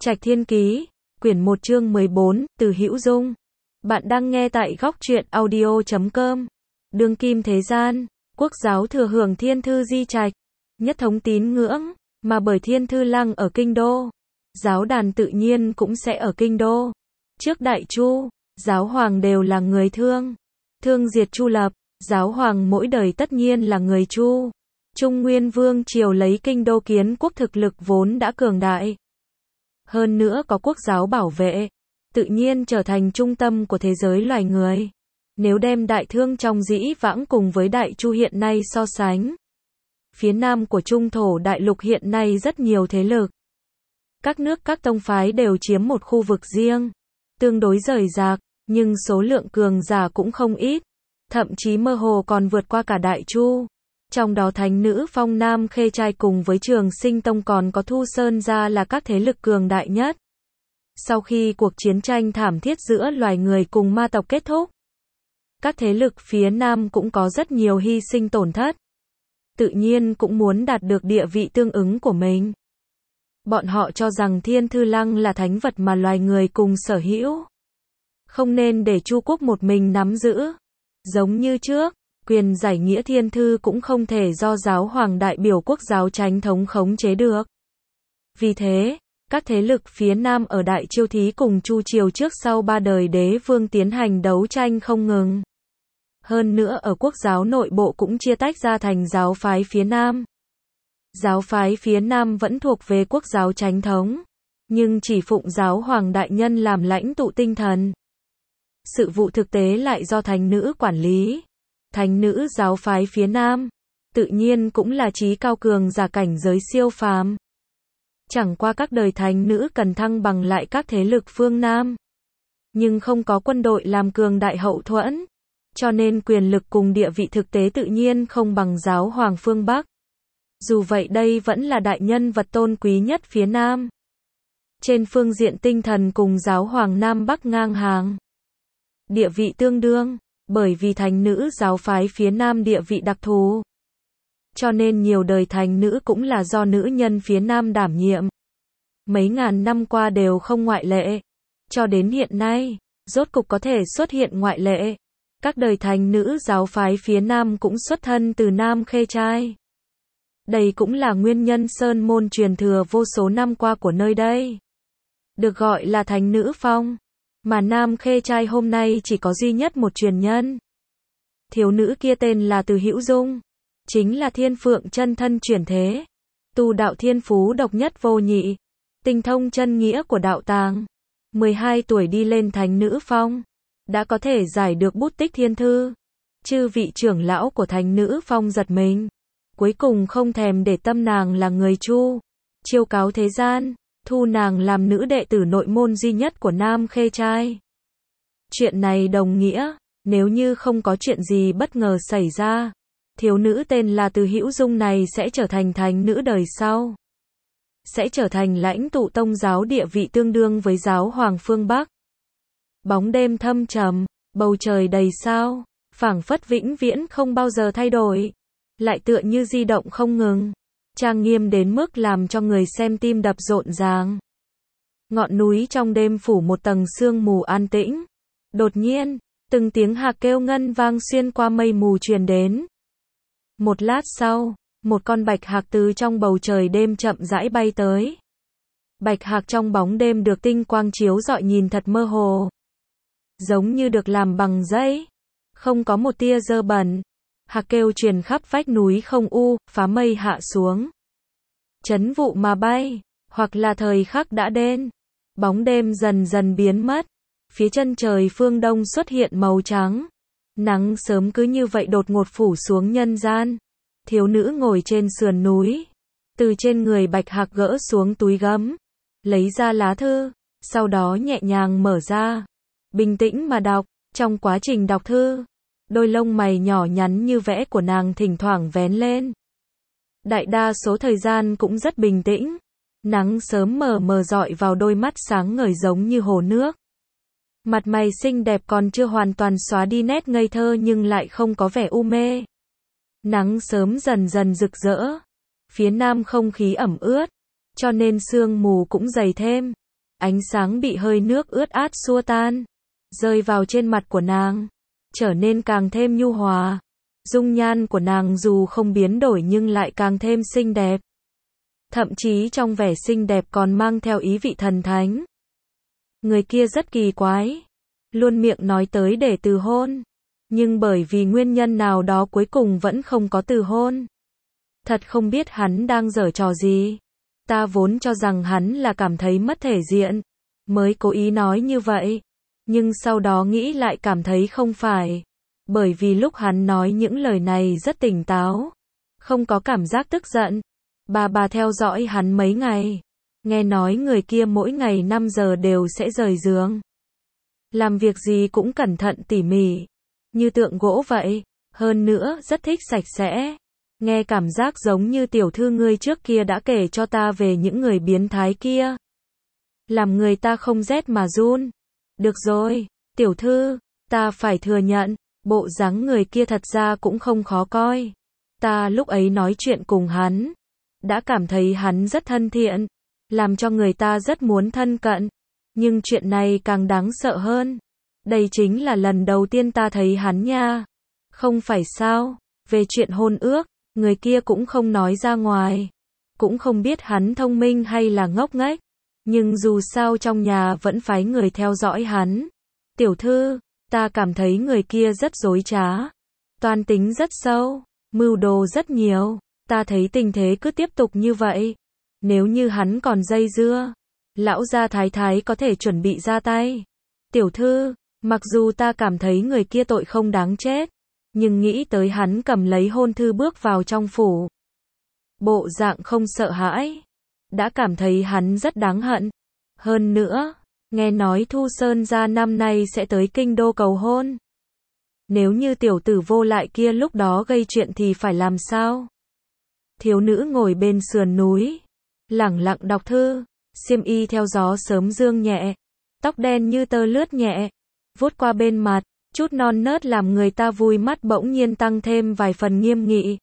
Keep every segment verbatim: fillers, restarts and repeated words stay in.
Trạch Thiên Ký, quyển một chương mười bốn, từ Hữu Dung. Bạn đang nghe tại góc truyện audio chấm com. Đương kim thế gian, quốc giáo thừa hưởng thiên thư di trạch, nhất thống tín ngưỡng, mà bởi thiên thư lăng ở kinh đô, giáo đàn tự nhiên cũng sẽ ở kinh đô. Trước Đại Chu, giáo hoàng đều là người Thương. Thương diệt Chu lập, giáo hoàng mỗi đời tất nhiên là người Chu. Trung Nguyên Vương triều lấy kinh đô kiến quốc thực lực vốn đã cường đại. Hơn nữa có quốc giáo bảo vệ, tự nhiên trở thành trung tâm của thế giới loài người. Nếu đem Đại Thương trong dĩ vãng cùng với Đại Chu hiện nay so sánh, phía nam của Trung thổ đại lục hiện nay rất nhiều thế lực. Các nước các tông phái đều chiếm một khu vực riêng, tương đối rời rạc, nhưng số lượng cường giả cũng không ít, thậm chí mơ hồ còn vượt qua cả Đại Chu. Trong đó thánh nữ Phong Nam Khê Trai cùng với Trường Sinh Tông còn có Thu Sơn gia là các thế lực cường đại nhất. Sau khi cuộc chiến tranh thảm thiết giữa loài người cùng ma tộc kết thúc, các thế lực phía Nam cũng có rất nhiều hy sinh tổn thất. Tự nhiên cũng muốn đạt được địa vị tương ứng của mình. Bọn họ cho rằng Thiên Thư Lăng là thánh vật mà loài người cùng sở hữu, không nên để Chu quốc một mình nắm giữ. Giống như trước, quyền giải nghĩa thiên thư cũng không thể do giáo hoàng đại biểu quốc giáo chánh thống khống chế được. Vì thế, các thế lực phía Nam ở Đại Chiêu Thí cùng Chu triều trước sau ba đời đế vương tiến hành đấu tranh không ngừng. Hơn nữa ở quốc giáo nội bộ cũng chia tách ra thành giáo phái phía Nam. Giáo phái phía Nam vẫn thuộc về quốc giáo chánh thống, nhưng chỉ phụng giáo hoàng đại nhân làm lãnh tụ tinh thần. Sự vụ thực tế lại do thánh nữ quản lý. Thánh nữ giáo phái phía Nam, tự nhiên cũng là trí cao cường giả cảnh giới siêu phàm. Chẳng qua các đời thánh nữ cần thăng bằng lại các thế lực phương Nam, nhưng không có quân đội làm cường đại hậu thuẫn, cho nên quyền lực cùng địa vị thực tế tự nhiên không bằng giáo hoàng phương Bắc. Dù vậy đây vẫn là đại nhân vật tôn quý nhất phía Nam. Trên phương diện tinh thần cùng giáo hoàng Nam Bắc ngang hàng, địa vị tương đương. Bởi vì thánh nữ giáo phái phía Nam địa vị đặc thù, cho nên nhiều đời thánh nữ cũng là do nữ nhân phía Nam đảm nhiệm. Mấy ngàn năm qua đều không ngoại lệ. Cho đến hiện nay, rốt cục có thể xuất hiện ngoại lệ. Các đời thánh nữ giáo phái phía Nam cũng xuất thân từ Nam Khê Trai. Đây cũng là nguyên nhân sơn môn truyền thừa vô số năm qua của nơi đây, được gọi là thánh nữ phong. Mà Nam Khê Trai hôm nay chỉ có duy nhất một truyền nhân. Thiếu nữ kia tên là Từ Hữu Dung, chính là thiên phượng chân thân chuyển thế, tu đạo thiên phú độc nhất vô nhị, tinh thông chân nghĩa của đạo tàng. mười hai tuổi đi lên thánh nữ phong, đã có thể giải được bút tích thiên thư. Chư vị trưởng lão của thánh nữ phong giật mình, cuối cùng không thèm để tâm nàng là người Chu, chiêu cáo thế gian, thu nàng làm nữ đệ tử nội môn duy nhất của Nam Khê Trai. Chuyện này đồng nghĩa, nếu như không có chuyện gì bất ngờ xảy ra, thiếu nữ tên là Từ Hữu Dung này sẽ trở thành thánh nữ đời sau. Sẽ trở thành lãnh tụ tông giáo địa vị tương đương với giáo hoàng phương Bắc. Bóng đêm thâm trầm, bầu trời đầy sao, phảng phất vĩnh viễn không bao giờ thay đổi, lại tựa như di động không ngừng. Trang nghiêm đến mức làm cho người xem tim đập rộn ràng. Ngọn núi trong đêm phủ một tầng sương mù an tĩnh. Đột nhiên, từng tiếng hạc kêu ngân vang xuyên qua mây mù truyền đến. Một lát sau, một con bạch hạc từ trong bầu trời đêm chậm rãi bay tới. Bạch hạc trong bóng đêm được tinh quang chiếu rọi nhìn thật mơ hồ, giống như được làm bằng giấy, không có một tia dơ bẩn. Hạc kêu truyền khắp vách núi không u, phá mây hạ xuống, chấn vụ mà bay, hoặc là thời khắc đã đến. Bóng đêm dần dần biến mất, phía chân trời phương đông xuất hiện màu trắng. Nắng sớm cứ như vậy đột ngột phủ xuống nhân gian. Thiếu nữ ngồi trên sườn núi, từ trên người bạch hạc gỡ xuống túi gấm, lấy ra lá thư, sau đó nhẹ nhàng mở ra, bình tĩnh mà đọc. Trong quá trình đọc thư, đôi lông mày nhỏ nhắn như vẽ của nàng thỉnh thoảng vén lên. Đại đa số thời gian cũng rất bình tĩnh. Nắng sớm mờ mờ rọi vào đôi mắt sáng ngời giống như hồ nước. Mặt mày xinh đẹp còn chưa hoàn toàn xóa đi nét ngây thơ nhưng lại không có vẻ u mê. Nắng sớm dần dần rực rỡ. Phía Nam không khí ẩm ướt, cho nên sương mù cũng dày thêm. Ánh sáng bị hơi nước ướt át xua tan, rơi vào trên mặt của nàng, trở nên càng thêm nhu hòa. Dung nhan của nàng dù không biến đổi nhưng lại càng thêm xinh đẹp. Thậm chí trong vẻ xinh đẹp còn mang theo ý vị thần thánh. Người kia rất kỳ quái, luôn miệng nói tới để từ hôn, nhưng bởi vì nguyên nhân nào đó cuối cùng vẫn không có từ hôn. Thật không biết hắn đang giở trò gì. Ta vốn cho rằng hắn là cảm thấy mất thể diện, mới cố ý nói như vậy. Nhưng sau đó nghĩ lại cảm thấy không phải. Bởi vì lúc hắn nói những lời này rất tỉnh táo, không có cảm giác tức giận. Bà bà theo dõi hắn mấy ngày, nghe nói người kia mỗi ngày năm giờ đều sẽ rời giường. Làm việc gì cũng cẩn thận tỉ mỉ, như tượng gỗ vậy, hơn nữa rất thích sạch sẽ. Nghe cảm giác giống như tiểu thư ngươi trước kia đã kể cho ta về những người biến thái kia. Làm người ta không rét mà run. Được rồi, tiểu thư, ta phải thừa nhận, bộ dáng người kia thật ra cũng không khó coi. Ta lúc ấy nói chuyện cùng hắn, đã cảm thấy hắn rất thân thiện, làm cho người ta rất muốn thân cận. Nhưng chuyện này càng đáng sợ hơn. Đây chính là lần đầu tiên ta thấy hắn nha. Không phải sao, về chuyện hôn ước, người kia cũng không nói ra ngoài. Cũng không biết hắn thông minh hay là ngốc nghếch. Nhưng dù sao trong nhà vẫn phái người theo dõi hắn. Tiểu thư, ta cảm thấy người kia rất dối trá. Toan tính rất sâu, mưu đồ rất nhiều. Ta thấy tình thế cứ tiếp tục như vậy. Nếu như hắn còn dây dưa, lão gia thái thái có thể chuẩn bị ra tay. Tiểu thư, mặc dù ta cảm thấy người kia tội không đáng chết, nhưng nghĩ tới hắn cầm lấy hôn thư bước vào trong phủ. Bộ dạng không sợ hãi, đã cảm thấy hắn rất đáng hận. Hơn nữa, nghe nói Thu Sơn gia năm nay sẽ tới kinh đô cầu hôn. Nếu như tiểu tử vô lại kia lúc đó gây chuyện thì phải làm sao? Thiếu nữ ngồi bên sườn núi, lẳng lặng đọc thư, xiêm y theo gió sớm dương nhẹ, tóc đen như tơ lướt nhẹ, vuốt qua bên mặt, chút non nớt làm người ta vui mắt bỗng nhiên tăng thêm vài phần nghiêm nghị.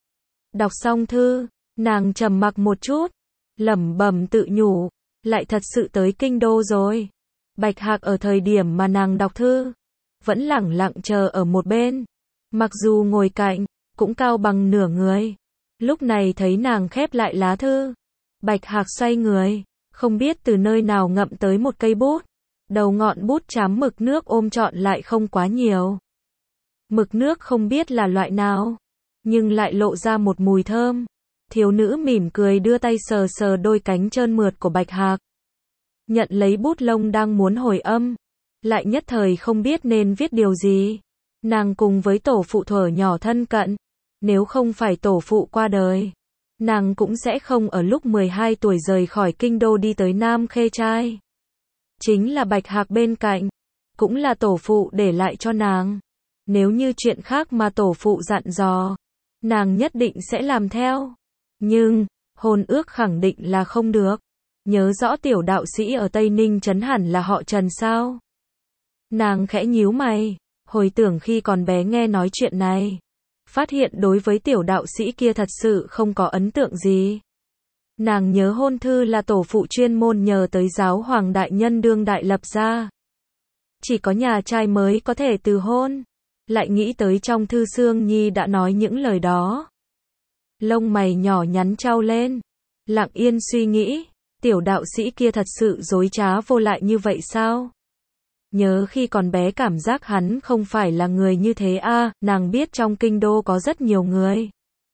Đọc xong thư, nàng trầm mặc một chút, lẩm bẩm tự nhủ, lại thật sự tới kinh đô rồi. Bạch Hạc ở thời điểm mà nàng đọc thư, vẫn lẳng lặng chờ ở một bên, mặc dù ngồi cạnh, cũng cao bằng nửa người. Lúc này thấy nàng khép lại lá thư, Bạch Hạc xoay người, không biết từ nơi nào ngậm tới một cây bút. Đầu ngọn bút chám mực nước ôm trọn lại không quá nhiều. Mực nước không biết là loại nào, nhưng lại lộ ra một mùi thơm. Thiếu nữ mỉm cười đưa tay sờ sờ đôi cánh trơn mượt của Bạch Hạc. Nhận lấy bút lông đang muốn hồi âm, lại nhất thời không biết nên viết điều gì. Nàng cùng với tổ phụ thuở nhỏ thân cận, nếu không phải tổ phụ qua đời, nàng cũng sẽ không ở lúc mười hai tuổi rời khỏi kinh đô đi tới Nam Khê Trai. Chính là Bạch Hạc bên cạnh, cũng là tổ phụ để lại cho nàng. Nếu như chuyện khác mà tổ phụ dặn dò, nàng nhất định sẽ làm theo. Nhưng, hôn ước khẳng định là không được. Nhớ rõ tiểu đạo sĩ ở Tây Ninh trấn hẳn là họ Trần sao? Nàng khẽ nhíu mày, hồi tưởng khi còn bé nghe nói chuyện này. Phát hiện đối với tiểu đạo sĩ kia thật sự không có ấn tượng gì. Nàng nhớ hôn thư là tổ phụ chuyên môn nhờ tới giáo hoàng đại nhân đương đại lập ra. Chỉ có nhà trai mới có thể từ hôn. Lại nghĩ tới trong thư Sương Nhi đã nói những lời đó. Lông mày nhỏ nhắn trao lên. Lặng yên suy nghĩ, tiểu đạo sĩ kia thật sự dối trá vô lại như vậy sao? Nhớ khi còn bé cảm giác hắn không phải là người như thế a, à, nàng biết trong kinh đô có rất nhiều người.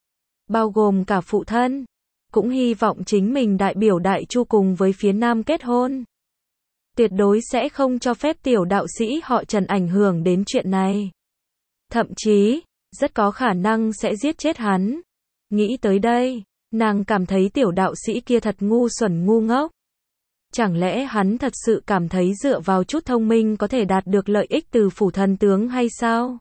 Bao gồm cả phụ thân. Cũng hy vọng chính mình đại biểu Đại Chu cùng với phía Nam kết hôn. Tuyệt đối sẽ không cho phép tiểu đạo sĩ họ Trần ảnh hưởng đến chuyện này. Thậm chí, rất có khả năng sẽ giết chết hắn. Nghĩ tới đây, nàng cảm thấy tiểu đạo sĩ kia thật ngu xuẩn ngu ngốc. Chẳng lẽ hắn thật sự cảm thấy dựa vào chút thông minh có thể đạt được lợi ích từ phủ thần tướng hay sao?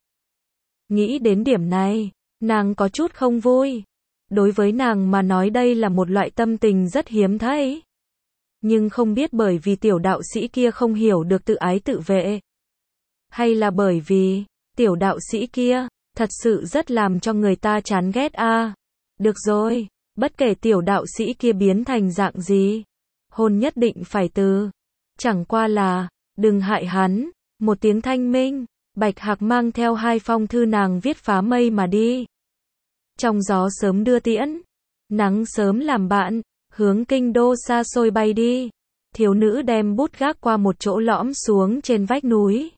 Nghĩ đến điểm này, nàng có chút không vui. Đối với nàng mà nói đây là một loại tâm tình rất hiếm thấy. Nhưng không biết bởi vì tiểu đạo sĩ kia không hiểu được tự ái tự vệ. Hay là bởi vì, tiểu đạo sĩ kia, thật sự rất làm cho người ta chán ghét a. À, được rồi, bất kể tiểu đạo sĩ kia biến thành dạng gì, hôn nhất định phải từ. Chẳng qua là, đừng hại hắn, một tiếng thanh minh, Bạch Hạc mang theo hai phong thư nàng viết phá mây mà đi. Trong gió sớm đưa tiễn, nắng sớm làm bạn, hướng kinh đô xa xôi bay đi. Thiếu nữ đem bút gác qua một chỗ lõm xuống trên vách núi.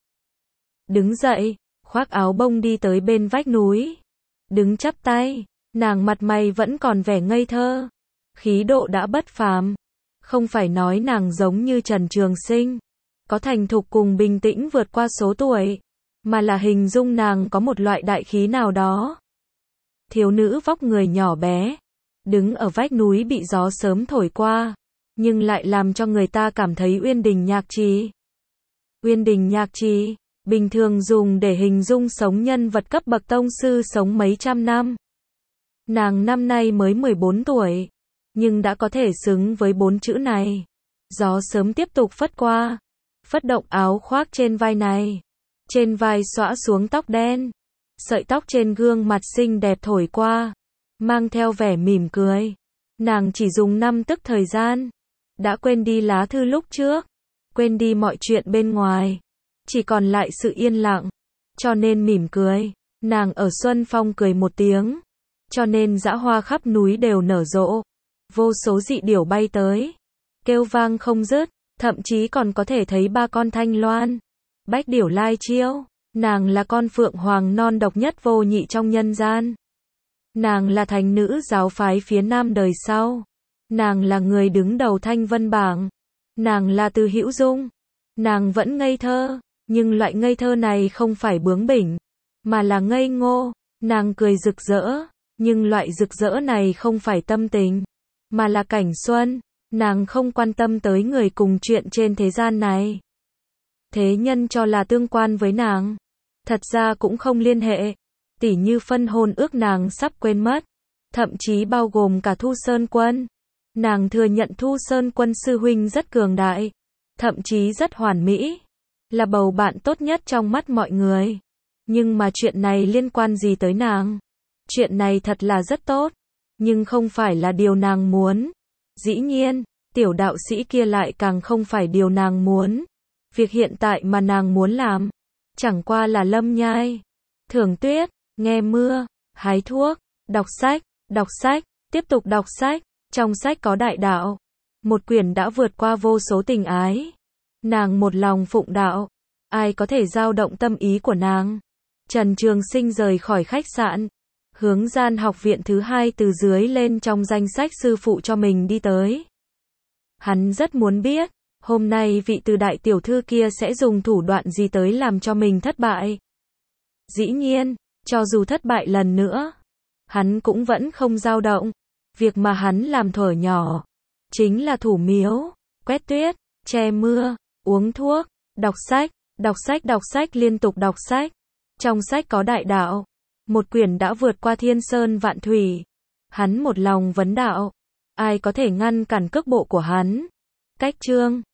Đứng dậy, khoác áo bông đi tới bên vách núi. Đứng chắp tay, nàng mặt mày vẫn còn vẻ ngây thơ. Khí độ đã bất phàm. Không phải nói nàng giống như Trần Trường Sinh, có thành thục cùng bình tĩnh vượt qua số tuổi, mà là hình dung nàng có một loại đại khí nào đó. Thiếu nữ vóc người nhỏ bé, đứng ở vách núi bị gió sớm thổi qua, nhưng lại làm cho người ta cảm thấy uyên đình nhạc trì. Uyên đình nhạc trì, bình thường dùng để hình dung sống nhân vật cấp bậc tông sư sống mấy trăm năm. Nàng năm nay mới mười bốn tuổi, nhưng đã có thể xứng với bốn chữ này. Gió sớm tiếp tục phất qua, phất động áo khoác trên vai này. Trên vai xõa xuống tóc đen, sợi tóc trên gương mặt xinh đẹp thổi qua, mang theo vẻ mỉm cười. Nàng chỉ dùng năm tức thời gian, đã quên đi lá thư lúc trước, quên đi mọi chuyện bên ngoài, chỉ còn lại sự yên lặng, cho nên mỉm cười. Nàng ở Xuân Phong cười một tiếng, cho nên dã hoa khắp núi đều nở rộ, vô số dị điểu bay tới, kêu vang không dứt, thậm chí còn có thể thấy ba con thanh loan, bách điểu lai chiêu. Nàng là con phượng hoàng non độc nhất vô nhị trong nhân gian. Nàng là thánh nữ giáo phái phía Nam đời sau. Nàng là người đứng đầu Thanh Vân Bảng. Nàng là Từ Hữu Dung. Nàng vẫn ngây thơ, nhưng loại ngây thơ này không phải bướng bỉnh, mà là ngây ngô. Nàng cười rực rỡ, nhưng loại rực rỡ này không phải tâm tình, mà là cảnh xuân. Nàng không quan tâm tới người cùng chuyện trên thế gian này. Thế nhân cho là tương quan với nàng, thật ra cũng không liên hệ. Tỉ như phân hôn ước nàng sắp quên mất, thậm chí bao gồm cả Thu Sơn Quân. Nàng thừa nhận Thu Sơn Quân sư huynh rất cường đại, thậm chí rất hoàn mỹ, là bầu bạn tốt nhất trong mắt mọi người. Nhưng mà chuyện này liên quan gì tới nàng? Chuyện này thật là rất tốt, nhưng không phải là điều nàng muốn. Dĩ nhiên, tiểu đạo sĩ kia lại càng không phải điều nàng muốn. Việc hiện tại mà nàng muốn làm, chẳng qua là lâm nhai, thưởng tuyết, nghe mưa, hái thuốc, đọc sách, đọc sách, tiếp tục đọc sách. Trong sách có đại đạo, một quyển đã vượt qua vô số tình ái. Nàng một lòng phụng đạo, ai có thể dao động tâm ý của nàng? Trần Trường Sinh rời khỏi khách sạn, hướng gian học viện thứ hai từ dưới lên trong danh sách sư phụ cho mình đi tới. Hắn rất muốn biết, hôm nay vị Từ đại tiểu thư kia sẽ dùng thủ đoạn gì tới làm cho mình thất bại. Dĩ nhiên, cho dù thất bại lần nữa, hắn cũng vẫn không dao động. Việc mà hắn làm thuở nhỏ, chính là thủ miếu, quét tuyết, che mưa, uống thuốc, đọc sách, đọc sách đọc sách liên tục đọc sách. Trong sách có đại đạo, một quyển đã vượt qua thiên sơn vạn thủy. Hắn một lòng vấn đạo, ai có thể ngăn cản cước bộ của hắn? Cách chương